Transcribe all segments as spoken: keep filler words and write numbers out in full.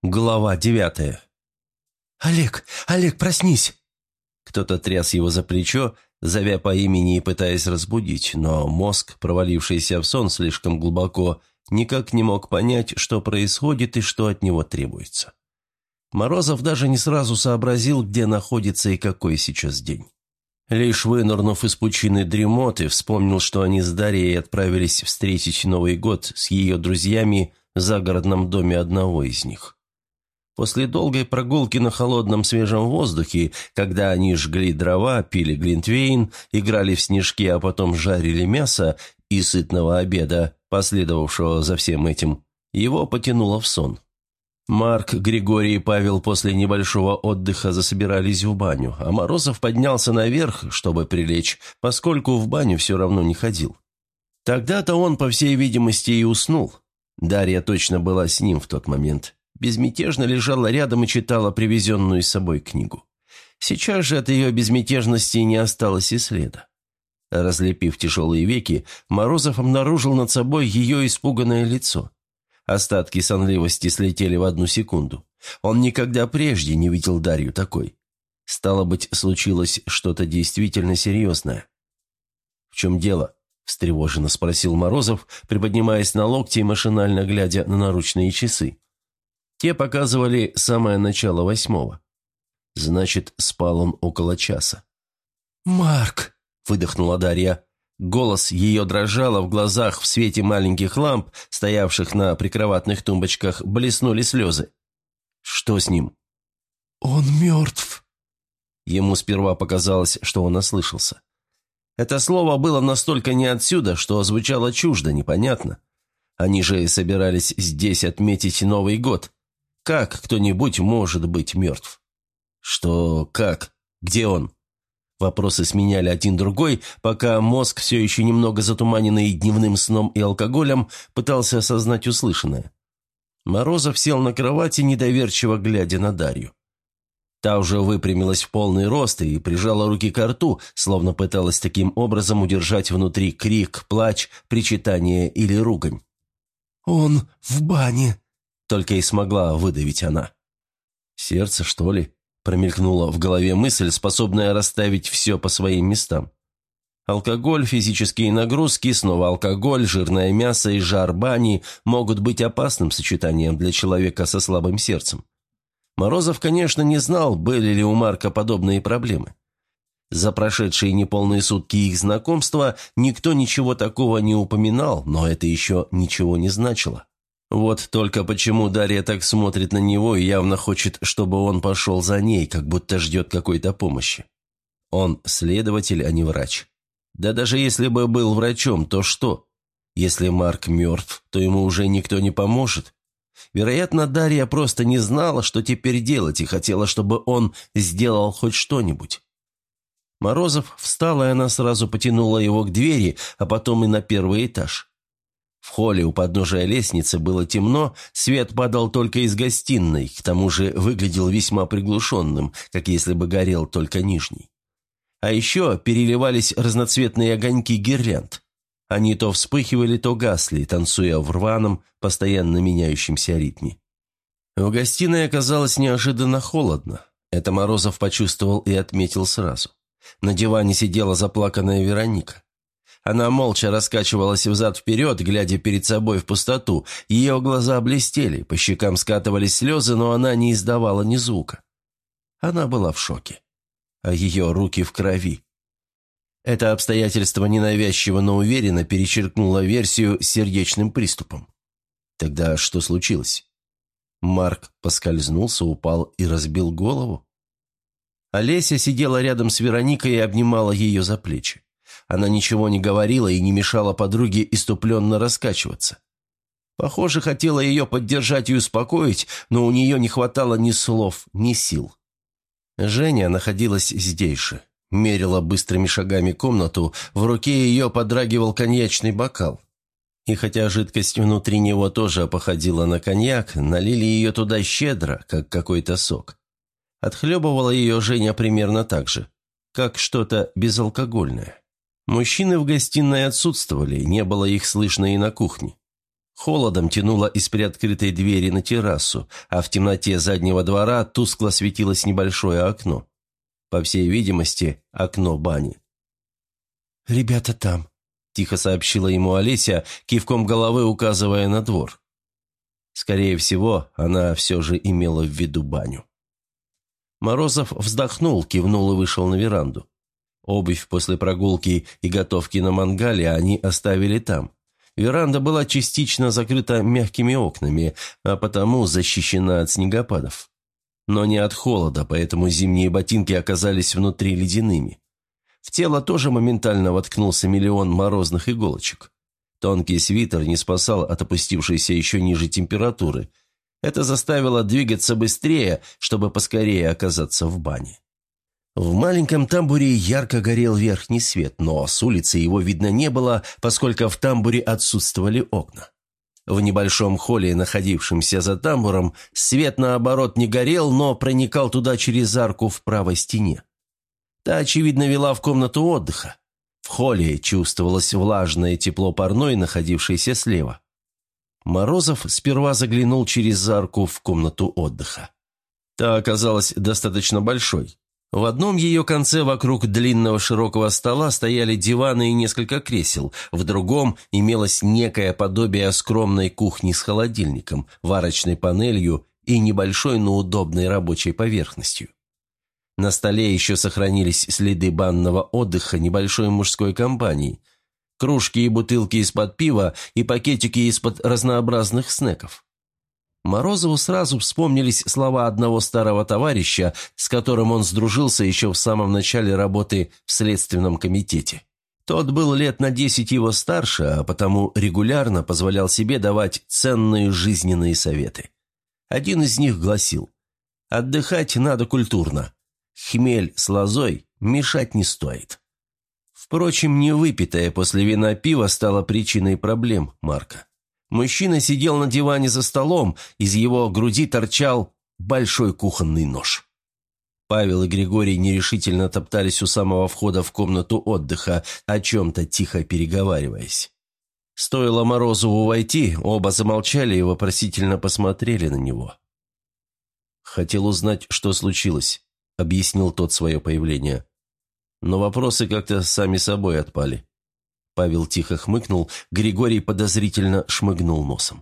Глава девятая. «Олег! Олег, проснись!» Кто-то тряс его за плечо, зовя по имени и пытаясь разбудить, но мозг, провалившийся в сон слишком глубоко, никак не мог понять, что происходит и что от него требуется. Морозов даже не сразу сообразил, где находится и какой сейчас день. Лишь вынырнув из пучины дремоты, вспомнил, что они с Дарьей отправились встретить Новый год с ее друзьями в загородном доме одного из них. После долгой прогулки на холодном свежем воздухе, когда они жгли дрова, пили глинтвейн, играли в снежки, а потом жарили мясо, и сытного обеда, последовавшего за всем этим, его потянуло в сон. Марк, Григорий и Павел после небольшого отдыха засобирались в баню, а Морозов поднялся наверх, чтобы прилечь, поскольку в баню все равно не ходил. Тогда-то он, по всей видимости, и уснул. Дарья точно была с ним в тот момент. Безмятежно лежала рядом и читала привезенную с собой книгу. Сейчас же от ее безмятежности не осталось и следа. Разлепив тяжелые веки, Морозов обнаружил над собой ее испуганное лицо. Остатки сонливости слетели в одну секунду. Он никогда прежде не видел Дарью такой. Стало быть, случилось что-то действительно серьезное. «В чем дело?» – встревоженно спросил Морозов, приподнимаясь на локти и машинально глядя на наручные часы. Те показывали самое начало восьмого. Значит, спал он около часа. «Марк!» – выдохнула Дарья. Голос ее дрожал, а в глазах в свете маленьких ламп, стоявших на прикроватных тумбочках, блеснули слезы. «Что с ним?» «Он мертв!» Ему сперва показалось, что он ослышался. Это слово было настолько не отсюда, что звучало чуждо, непонятно. Они же собирались здесь отметить Новый год. Как кто-нибудь может быть мертв? Что, как, где он? Вопросы сменяли один другой, пока мозг, все еще немного затуманенный дневным сном и алкоголем, пытался осознать услышанное. Морозов сел на кровати, недоверчиво глядя на Дарью. Та уже выпрямилась в полный рост и прижала руки к рту, словно пыталась таким образом удержать внутри крик, плач, причитание или ругань. «Он в бане!» — только и смогла выдавить она. «Сердце, что ли?» — промелькнула в голове мысль, способная расставить все по своим местам. Алкоголь, физические нагрузки, снова алкоголь, жирное мясо и жар бани могут быть опасным сочетанием для человека со слабым сердцем. Морозов, конечно, не знал, были ли у Марка подобные проблемы. За прошедшие неполные сутки их знакомства никто ничего такого не упоминал, но это еще ничего не значило. Вот только почему Дарья так смотрит на него и явно хочет, чтобы он пошел за ней, как будто ждет какой-то помощи. Он следователь, а не врач. Да даже если бы был врачом, то что? Если Марк мертв, то ему уже никто не поможет. Вероятно, Дарья просто не знала, что теперь делать, и хотела, чтобы он сделал хоть что-нибудь. Морозов встал, и она сразу потянула его к двери, а потом и на первый этаж. В холле у подножия лестницы было темно, свет падал только из гостиной, к тому же выглядел весьма приглушенным, как если бы горел только нижний. А еще переливались разноцветные огоньки гирлянд. Они то вспыхивали, то гасли, танцуя в рваном, постоянно меняющемся ритме. В гостиной оказалось неожиданно холодно. Это Морозов почувствовал и отметил сразу. На диване сидела заплаканная Вероника. Она молча раскачивалась взад-вперед, глядя перед собой в пустоту. Ее глаза блестели, по щекам скатывались слезы, но она не издавала ни звука. Она была в шоке. А ее руки в крови. Это обстоятельство ненавязчиво, но уверенно перечеркнуло версию с сердечным приступом. Тогда что случилось? Марк поскользнулся, упал и разбил голову? Олеся сидела рядом с Вероникой и обнимала ее за плечи. Она ничего не говорила и не мешала подруге иступленно раскачиваться. Похоже, хотела ее поддержать и успокоить, но у нее не хватало ни слов, ни сил. Женя находилась здесь же. Мерила быстрыми шагами комнату, в руке ее подрагивал коньячный бокал. И хотя жидкость внутри него тоже походила на коньяк, налили ее туда щедро, как какой-то сок. Отхлебывала ее Женя примерно так же, как что-то безалкогольное. Мужчины в гостиной отсутствовали, не было их слышно и на кухне. Холодом тянуло из приоткрытой двери на террасу, а в темноте заднего двора тускло светилось небольшое окно. По всей видимости, окно бани. «Ребята там», – тихо сообщила ему Олеся, кивком головы указывая на двор. Скорее всего, она все же имела в виду баню. Морозов вздохнул, кивнул и вышел на веранду. Обувь после прогулки и готовки на мангале они оставили там. Веранда была частично закрыта мягкими окнами, а потому защищена от снегопадов. Но не от холода, поэтому зимние ботинки оказались внутри ледяными. В тело тоже моментально воткнулся миллион морозных иголочек. Тонкий свитер не спасал от опустившейся еще ниже температуры. Это заставило двигаться быстрее, чтобы поскорее оказаться в бане. В маленьком тамбуре ярко горел верхний свет, но с улицы его видно не было, поскольку в тамбуре отсутствовали окна. В небольшом холле, находившемся за тамбуром, свет, наоборот, не горел, но проникал туда через арку в правой стене. Та, очевидно, вела в комнату отдыха. В холле чувствовалось влажное тепло парной, находившейся слева. Морозов сперва заглянул через арку в комнату отдыха. Та оказалась достаточно большой. В одном ее конце вокруг длинного широкого стола стояли диваны и несколько кресел, в другом имелось некое подобие скромной кухни с холодильником, варочной панелью и небольшой, но удобной рабочей поверхностью. На столе еще сохранились следы банного отдыха небольшой мужской компании, кружки и бутылки из-под пива и пакетики из-под разнообразных снеков. Морозову сразу вспомнились слова одного старого товарища, с которым он сдружился еще в самом начале работы в Следственном комитете. Тот был лет на десять его старше, а потому регулярно позволял себе давать ценные жизненные советы. Один из них гласил: «Отдыхать надо культурно. Хмель с лозой мешать не стоит». Впрочем, невыпитое после вина пиво стало причиной проблем Марка. Мужчина сидел на диване за столом, из его груди торчал большой кухонный нож. Павел и Григорий нерешительно топтались у самого входа в комнату отдыха, о чем-то тихо переговариваясь. Стоило Морозову войти, оба замолчали и вопросительно посмотрели на него. «Хотел узнать, что случилось», — объяснил тот свое появление. Но вопросы как-то сами собой отпали. Павел тихо хмыкнул, Григорий подозрительно шмыгнул носом.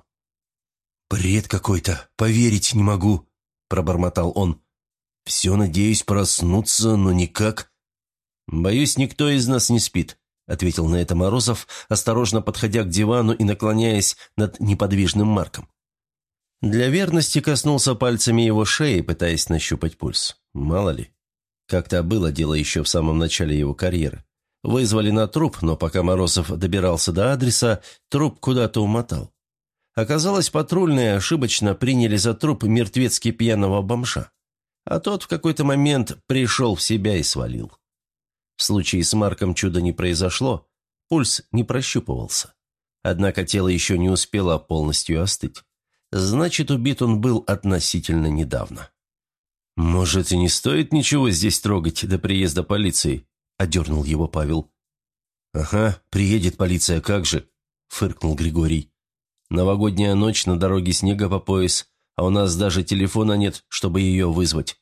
«Бред какой-то, поверить не могу», – пробормотал он. «Все надеюсь проснуться, но никак». «Боюсь, никто из нас не спит», – ответил на это Морозов, осторожно подходя к дивану и наклоняясь над неподвижным Марком. Для верности коснулся пальцами его шеи, пытаясь нащупать пульс. Мало ли. Как-то было дело еще в самом начале его карьеры. Вызвали на труп, но пока Морозов добирался до адреса, труп куда-то умотал. Оказалось, патрульные ошибочно приняли за труп мертвецки пьяного бомжа. А тот в какой-то момент пришел в себя и свалил. В случае с Марком чуда не произошло, пульс не прощупывался. Однако тело еще не успело полностью остыть. Значит, убит он был относительно недавно. «Может, и не стоит ничего здесь трогать до приезда полиции?» – одернул его Павел. «Ага, приедет полиция, как же», – фыркнул Григорий. «Новогодняя ночь, на дороге снега по пояс, а у нас даже телефона нет, чтобы ее вызвать».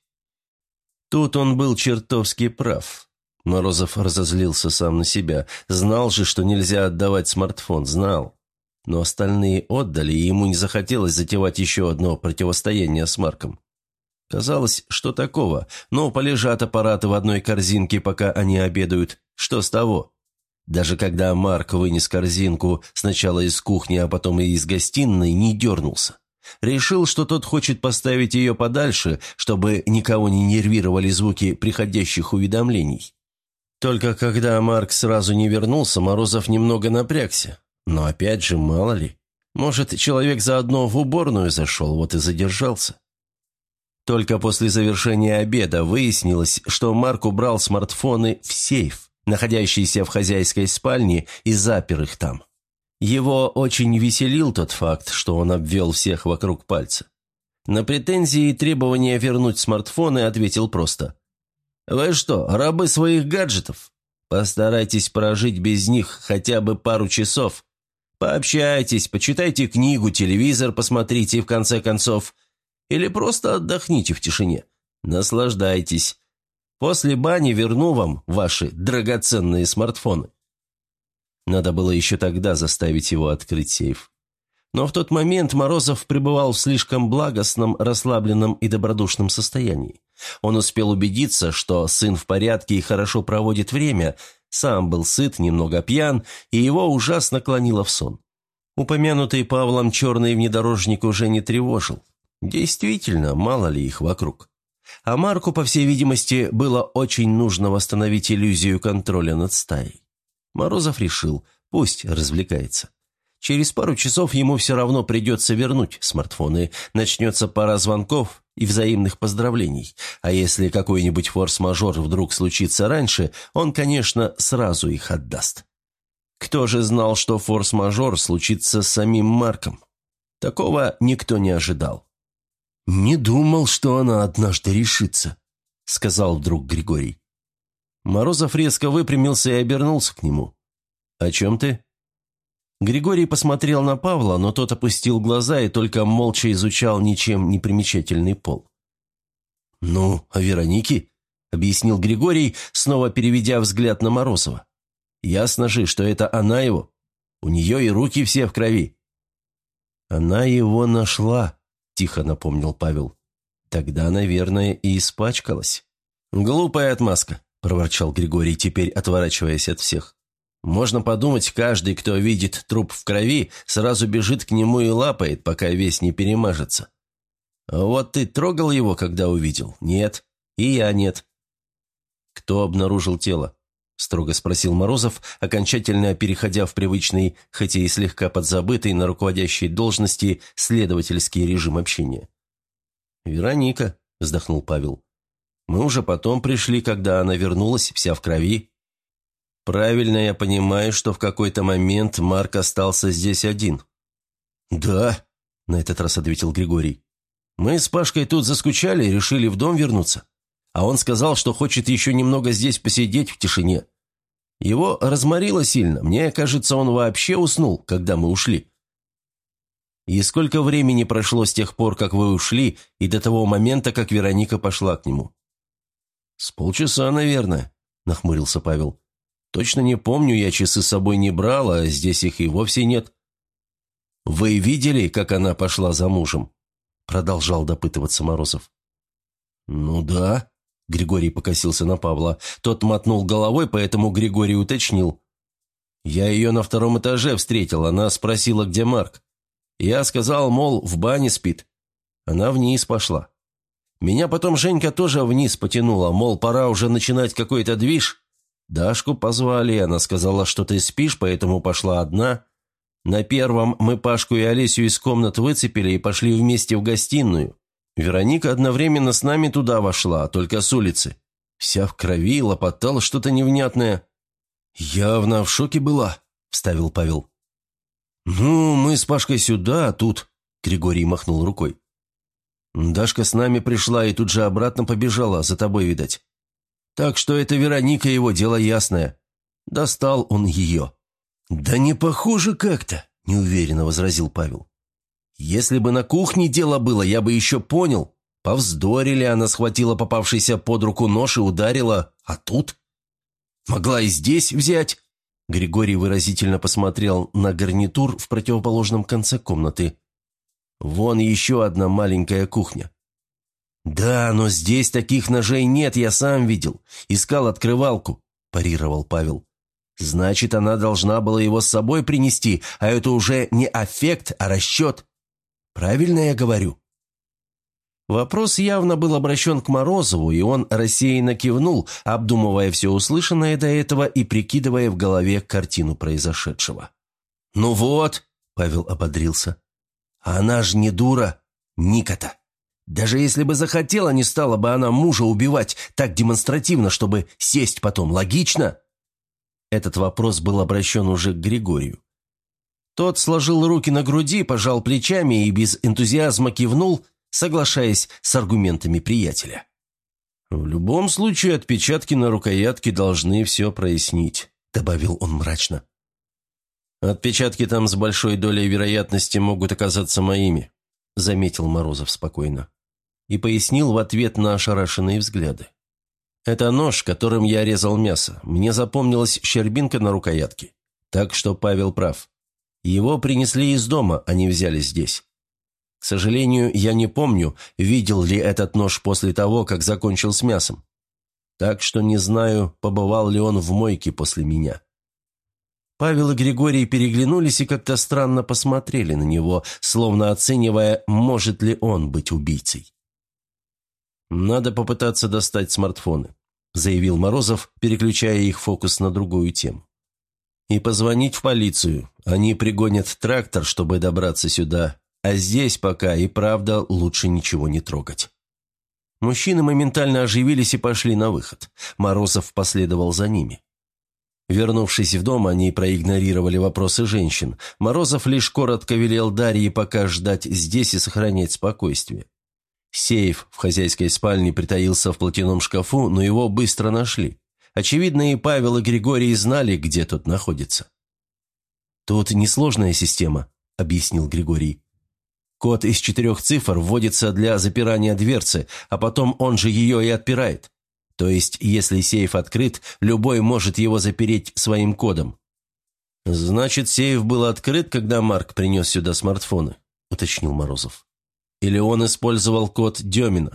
Тут он был чертовски прав. Морозов разозлился сам на себя. Знал же, что нельзя отдавать смартфон, знал. Но остальные отдали, и ему не захотелось затевать еще одно противостояние с Марком. Казалось, что такого, но полежат аппараты в одной корзинке, пока они обедают. Что с того? Даже когда Марк вынес корзинку сначала из кухни, а потом и из гостиной, не дернулся. Решил, что тот хочет поставить ее подальше, чтобы никого не нервировали звуки приходящих уведомлений. Только когда Марк сразу не вернулся, Морозов немного напрягся. Но опять же, мало ли. Может, человек заодно в уборную зашел, вот и задержался. Только после завершения обеда выяснилось, что Марк убрал смартфоны в сейф, находящийся в хозяйской спальне, и запер их там. Его очень веселил тот факт, что он обвел всех вокруг пальца. На претензии и требования вернуть смартфоны ответил просто: «Вы что, рабы своих гаджетов? Постарайтесь прожить без них хотя бы пару часов. Пообщайтесь, почитайте книгу, телевизор посмотрите, в конце концов. Или просто отдохните в тишине. Наслаждайтесь. После бани верну вам ваши драгоценные смартфоны». Надо было еще тогда заставить его открыть сейф. Но в тот момент Морозов пребывал в слишком благостном, расслабленном и добродушном состоянии. Он успел убедиться, что сын в порядке и хорошо проводит время, сам был сыт, немного пьян, и его ужасно клонило в сон. Упомянутый Павлом черный внедорожник уже не тревожил. Действительно, мало ли их вокруг. А Марку, по всей видимости, было очень нужно восстановить иллюзию контроля над стаей. Морозов решил, пусть развлекается. Через пару часов ему все равно придется вернуть смартфоны, начнется пара звонков и взаимных поздравлений. А если какой-нибудь форс-мажор вдруг случится раньше, он, конечно, сразу их отдаст. Кто же знал, что форс-мажор случится с самим Марком? Такого никто не ожидал. «Не думал, что она однажды решится», — сказал вдруг Григорий. Морозов резко выпрямился и обернулся к нему. «О чем ты?» Григорий посмотрел на Павла, но тот опустил глаза и только молча изучал ничем не примечательный пол. «Ну, о Веронике?» — объяснил Григорий, снова переведя взгляд на Морозова. «Ясно же, что это она его. У нее и руки все в крови». «Она его нашла», — тихо напомнил Павел. «Тогда, наверное, и испачкалась». «Глупая отмазка», — проворчал Григорий, теперь отворачиваясь от всех. «Можно подумать, каждый, кто видит труп в крови, сразу бежит к нему и лапает, пока весь не перемажется. А вот ты трогал его, когда увидел? Нет. И я нет». «Кто обнаружил тело?» — строго спросил Морозов, окончательно переходя в привычный, хотя и слегка подзабытый на руководящей должности, следовательский режим общения. «Вероника», — вздохнул Павел. «Мы уже потом пришли, когда она вернулась, вся в крови». «Правильно я понимаю, что в какой-то момент Марк остался здесь один?» «Да», — на этот раз ответил Григорий. «Мы с Пашкой тут заскучали и решили в дом вернуться. А он сказал, что хочет еще немного здесь посидеть в тишине. Его разморило сильно. Мне кажется, он вообще уснул, когда мы ушли». «И сколько времени прошло с тех пор, как вы ушли, и до того момента, как Вероника пошла к нему?» «С полчаса, наверное», — нахмурился Павел. «Точно не помню, я часы с собой не брал, а здесь их и вовсе нет». «Вы видели, как она пошла за мужем?» — продолжал допытываться Морозов. «Ну да», — Григорий покосился на Павла. Тот мотнул головой, поэтому Григорий уточнил. «Я ее на втором этаже встретил, она спросила, где Марк. Я сказал, мол, в бане спит. Она вниз пошла. Меня потом Женька тоже вниз потянула, мол, пора уже начинать какой-то движ. Дашку позвали, она сказала, что ты спишь, поэтому пошла одна. На первом мы Пашку и Олесю из комнат выцепили и пошли вместе в гостиную. Вероника одновременно с нами туда вошла, только с улицы. Вся в крови, лопотала что-то невнятное». «Явно в шоке была», — вставил Павел. «Ну, мы с Пашкой сюда, а тут...» — Григорий махнул рукой. «Дашка с нами пришла и тут же обратно побежала, за тобой, видать. Так что это Вероника, его дело ясное. Достал он ее». «Да не похоже как-то», — неуверенно возразил Павел. «Если бы на кухне дело было, я бы еще понял. Повздорили, она схватила попавшийся под руку нож и ударила. А тут? Могла и здесь взять». Григорий выразительно посмотрел на гарнитур в противоположном конце комнаты. «Вон еще одна маленькая кухня». «Да, но здесь таких ножей нет, я сам видел. Искал открывалку», – парировал Павел. «Значит, она должна была его с собой принести, а это уже не аффект, а расчет. Правильно я говорю?» Вопрос явно был обращен к Морозову, и он рассеянно кивнул, обдумывая все услышанное до этого и прикидывая в голове картину произошедшего. «Ну вот», – Павел ободрился, – «она ж не дура, Ника-то. Даже если бы захотела, не стала бы она мужа убивать так демонстративно, чтобы сесть потом. Логично?» Этот вопрос был обращен уже к Григорию. Тот сложил руки на груди, пожал плечами и без энтузиазма кивнул, соглашаясь с аргументами приятеля. «В любом случае отпечатки на рукоятке должны все прояснить», — добавил он мрачно. «Отпечатки там с большой долей вероятности могут оказаться моими», – заметил Морозов спокойно. И пояснил в ответ на ошарашенные взгляды. «Это нож, которым я резал мясо. Мне запомнилась щербинка на рукоятке. Так что Павел прав. Его принесли из дома, а не взяли здесь. К сожалению, я не помню, видел ли этот нож после того, как закончил с мясом. Так что не знаю, побывал ли он в мойке после меня». Павел и Григорий переглянулись и как-то странно посмотрели на него, словно оценивая, может ли он быть убийцей. «Надо попытаться достать смартфоны», – заявил Морозов, переключая их фокус на другую тему. «И позвонить в полицию. Они пригонят трактор, чтобы добраться сюда, а здесь пока и правда лучше ничего не трогать». Мужчины моментально оживились и пошли на выход. Морозов последовал за ними. Вернувшись в дом, они проигнорировали вопросы женщин. Морозов лишь коротко велел Дарье пока ждать здесь и сохранять спокойствие. Сейф в хозяйской спальне притаился в платяном шкафу, но его быстро нашли. Очевидно, и Павел, и Григорий знали, где тот находится. «Тут несложная система», — объяснил Григорий. «Код из четырех цифр вводится для запирания дверцы, а потом он же ее и отпирает. То есть, если сейф открыт, любой может его запереть своим кодом». «Значит, сейф был открыт, когда Марк принес сюда смартфоны», — уточнил Морозов. «Или он использовал код Демина?»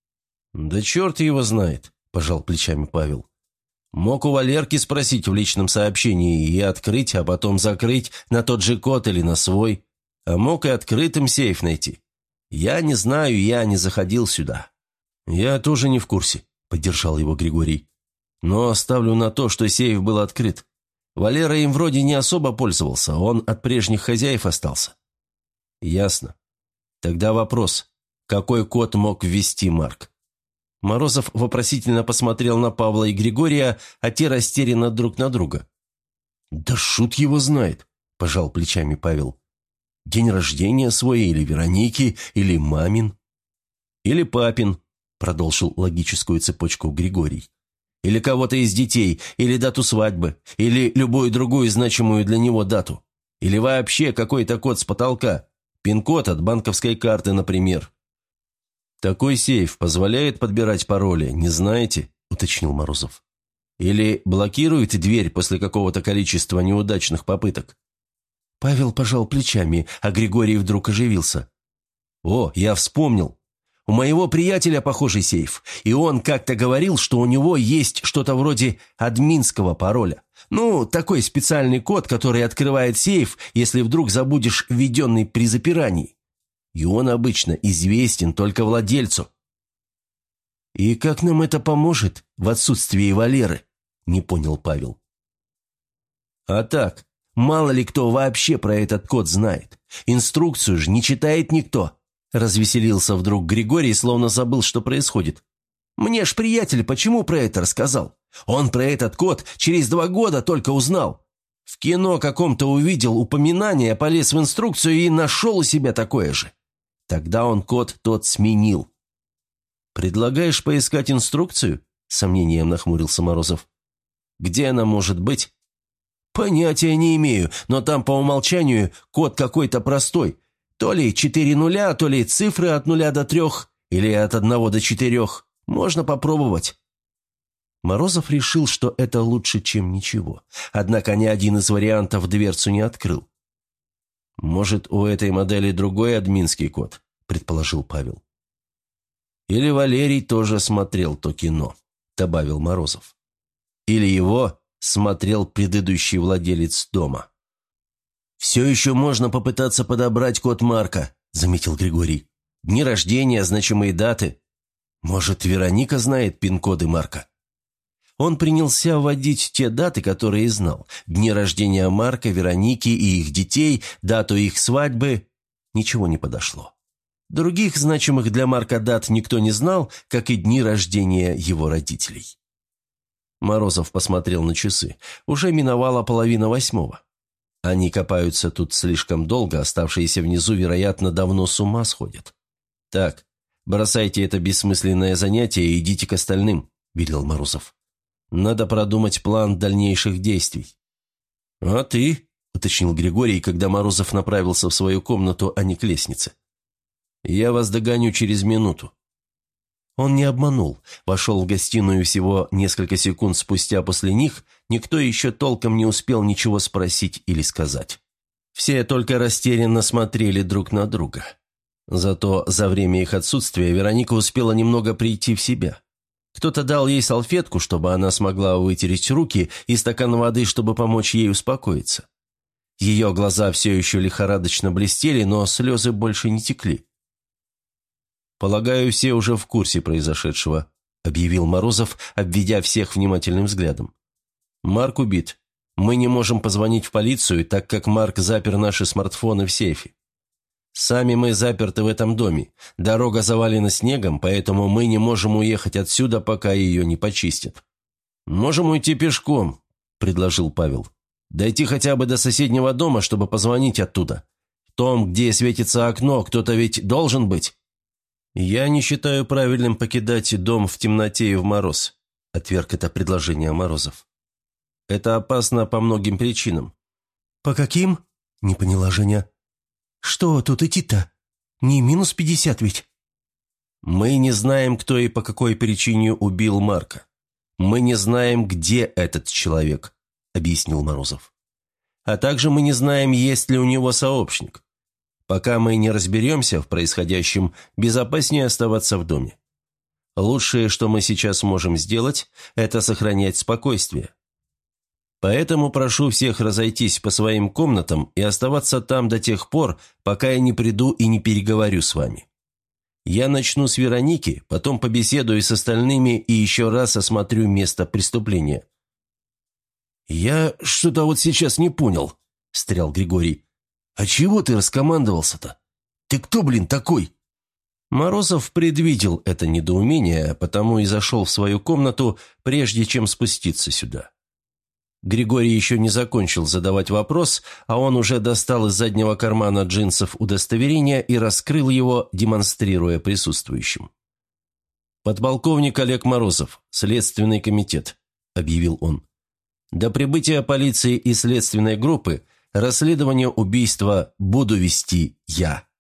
«Да черт его знает», – пожал плечами Павел. «Мог у Валерки спросить в личном сообщении и открыть, а потом закрыть на тот же код или на свой. А мог и открытым сейф найти. Я не знаю, я не заходил сюда». «Я тоже не в курсе», – поддержал его Григорий. «Но ставлю на то, что сейф был открыт. Валера им вроде не особо пользовался, он от прежних хозяев остался». «Ясно. Тогда вопрос, какой код мог ввести Марк?» Морозов вопросительно посмотрел на Павла и Григория, а те растерянно друг на друга. «Да шут его знает», – пожал плечами Павел. «День рождения свой или Вероники, или мамин». «Или папин», – продолжил логическую цепочку Григорий. «Или кого-то из детей, или дату свадьбы, или любую другую значимую для него дату. Или вообще какой-то код с потолка. Пин-код от банковской карты, например». «Такой сейф позволяет подбирать пароли, не знаете?» – уточнил Морозов. «Или блокирует дверь после какого-то количества неудачных попыток?» Павел пожал плечами, а Григорий вдруг оживился. «О, я вспомнил. У моего приятеля похожий сейф, и он как-то говорил, что у него есть что-то вроде админского пароля. Ну, такой специальный код, который открывает сейф, если вдруг забудешь введенный при запирании. И он обычно известен только владельцу». «И как нам это поможет в отсутствии Валеры?» – не понял Павел. «А так, мало ли кто вообще про этот код знает. Инструкцию же не читает никто», – развеселился вдруг Григорий, словно забыл, что происходит. «Мне ж приятель почему про это рассказал? Он про этот код через два года только узнал. В кино каком-то увидел упоминание, полез в инструкцию и нашел у себя такое же. Тогда он код тот сменил». «Предлагаешь поискать инструкцию?» – с сомнением нахмурился Морозов. «Где она может быть?» «Понятия не имею, но там по умолчанию код какой-то простой. То ли четыре нуля, то ли цифры от нуля до трех, или от одного до четырех. Можно попробовать». Морозов решил, что это лучше, чем ничего. Однако ни один из вариантов дверцу не открыл. «Может, у этой модели другой админский код?» – предположил Павел. «Или Валерий тоже смотрел то кино», – добавил Морозов. «Или его смотрел предыдущий владелец дома». «Все еще можно попытаться подобрать код Марка», – заметил Григорий. «Дни рождения, значимые даты. Может, Вероника знает пин-коды Марка?» Он принялся вводить те даты, которые знал. Дни рождения Марка, Вероники и их детей, дату их свадьбы. Ничего не подошло. Других значимых для Марка дат никто не знал, как и дни рождения его родителей. Морозов посмотрел на часы. Уже миновала половина восьмого. Они копаются тут слишком долго, оставшиеся внизу, вероятно, давно с ума сходят. «Так, бросайте это бессмысленное занятие и идите к остальным», – велел Морозов. «Надо продумать план дальнейших действий». «А ты?» – уточнил Григорий, когда Морозов направился в свою комнату, а не к лестнице. «Я вас догоню через минуту». Он не обманул. Вошел в гостиную всего несколько секунд спустя после них, никто еще толком не успел ничего спросить или сказать. Все только растерянно смотрели друг на друга. Зато за время их отсутствия Вероника успела немного прийти в себя. Кто-то дал ей салфетку, чтобы она смогла вытереть руки, и стакан воды, чтобы помочь ей успокоиться. Ее глаза все еще лихорадочно блестели, но слезы больше не текли. «Полагаю, все уже в курсе произошедшего», – объявил Морозов, обведя всех внимательным взглядом. «Марк убит. Мы не можем позвонить в полицию, так как Марк запер наши смартфоны в сейфе. Сами мы заперты в этом доме. Дорога завалена снегом, поэтому мы не можем уехать отсюда, пока ее не почистят». «Можем уйти пешком», – предложил Павел. «Дойти хотя бы до соседнего дома, чтобы позвонить оттуда. В том, где светится окно, кто-то ведь должен быть». «Я не считаю правильным покидать дом в темноте и в мороз», – отверг это предложение Морозов. «Это опасно по многим причинам». «По каким?» – не поняла Женя. «Что тут идти-то? Не минус пятьдесят ведь?» «Мы не знаем, кто и по какой причине убил Марка. Мы не знаем, где этот человек», – объяснил Морозов. «А также мы не знаем, есть ли у него сообщник. Пока мы не разберемся в происходящем, безопаснее оставаться в доме. Лучшее, что мы сейчас можем сделать, это сохранять спокойствие. Поэтому прошу всех разойтись по своим комнатам и оставаться там до тех пор, пока я не приду и не переговорю с вами. Я начну с Вероники, потом побеседую с остальными и еще раз осмотрю место преступления». «Я что-то вот сейчас не понял», – встрял Григорий. «А чего ты раскомандовался-то? Ты кто, блин, такой?» Морозов предвидел это недоумение, потому и зашел в свою комнату, прежде чем спуститься сюда. Григорий еще не закончил задавать вопрос, а он уже достал из заднего кармана джинсов удостоверение и раскрыл его, демонстрируя присутствующим. «Подполковник Олег Морозов, Следственный комитет», – объявил он. «До прибытия полиции и следственной группы расследование убийства буду вести я».